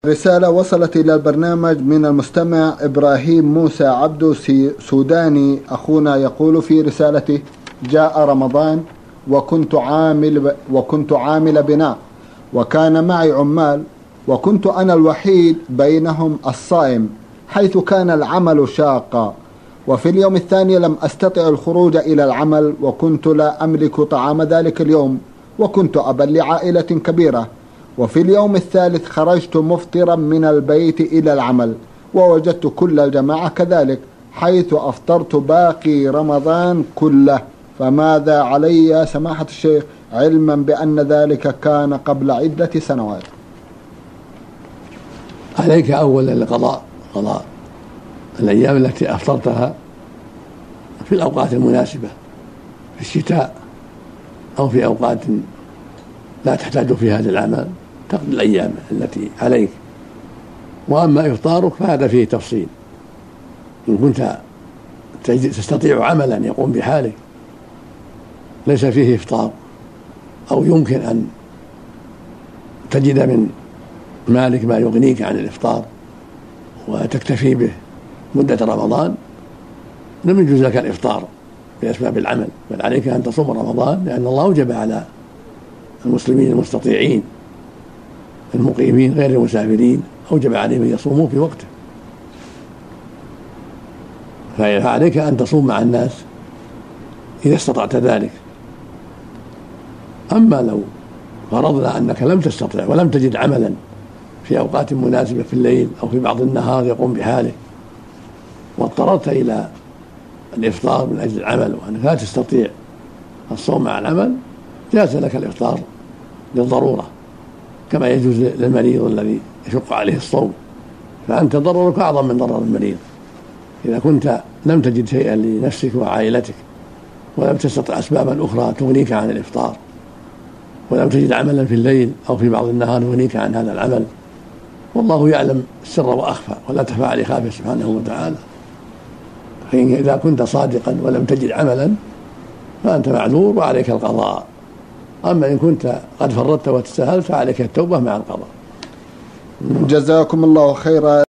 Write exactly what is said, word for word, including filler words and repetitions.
رسالة وصلت إلى البرنامج من المستمع إبراهيم موسى عبدو سوداني. أخونا يقول في رسالته: جاء رمضان وكنت عامل وكنت عامل بناء، وكان معي عمال، وكنت أنا الوحيد بينهم الصائم، حيث كان العمل شاقا. وفي اليوم الثاني لم أستطع الخروج إلى العمل، وكنت لا أملك طعام ذلك اليوم، وكنت أبا لعائلة كبيرة. وفي اليوم الثالث خرجت مفطرا من البيت إلى العمل، ووجدت كل الجماعة كذلك، حيث أفطرت باقي رمضان كله. فماذا علي يا سماحة الشيخ، علما بأن ذلك كان قبل عدة سنوات؟ عليك أولا القضاء، قضاء الأيام التي أفطرتها في الأوقات المناسبة، في الشتاء أو في أوقات لا تحتاج فيها للعمل، تقضي الأيام التي عليك. وأما إفطارك فهذا فيه تفصيل، إن كنت تستطيع عملا يقوم بحالك ليس فيه إفطار، أو يمكن أن تجد من مالك ما يغنيك عن الإفطار وتكتفي به مدة رمضان، لم يجوز لك الإفطار بأسباب العمل، بل عليك أن تصوم رمضان، لأن الله أوجب على المسلمين المستطيعين المقيمين غير المسافرين، أوجب عليهم أن يصوموا في وقته. فعليك أن تصوم مع الناس إذا استطعت ذلك. أما لو فرضنا أنك لم تستطع ولم تجد عملا في أوقات مناسبة في الليل أو في بعض النهار يقوم بحاله، واضطررت إلى الإفطار من أجل العمل وأنك لا تستطيع الصوم مع العمل، جاز لك الإفطار للضرورة، كما يجوز للمريض الذي يشق عليه الصوم، فأنت ضررك أعظم من ضرر المريض. إذا كنت لم تجد شيئا لنفسك وعائلتك، ولم تستطع أسبابا أخرى تغنيك عن الإفطار، ولم تجد عملا في الليل أو في بعض النهار يغنيك عن هذا العمل، والله يعلم السر وأخفى ولا تخفى عليه خافية سبحانه وتعالى. فإذا كنت صادقا ولم تجد عملا فأنت معذور وعليك القضاء. أما إن كنت قد فرطت وتساهلت فعليك التوبة مع القضاء. جزاكم الله خيرا.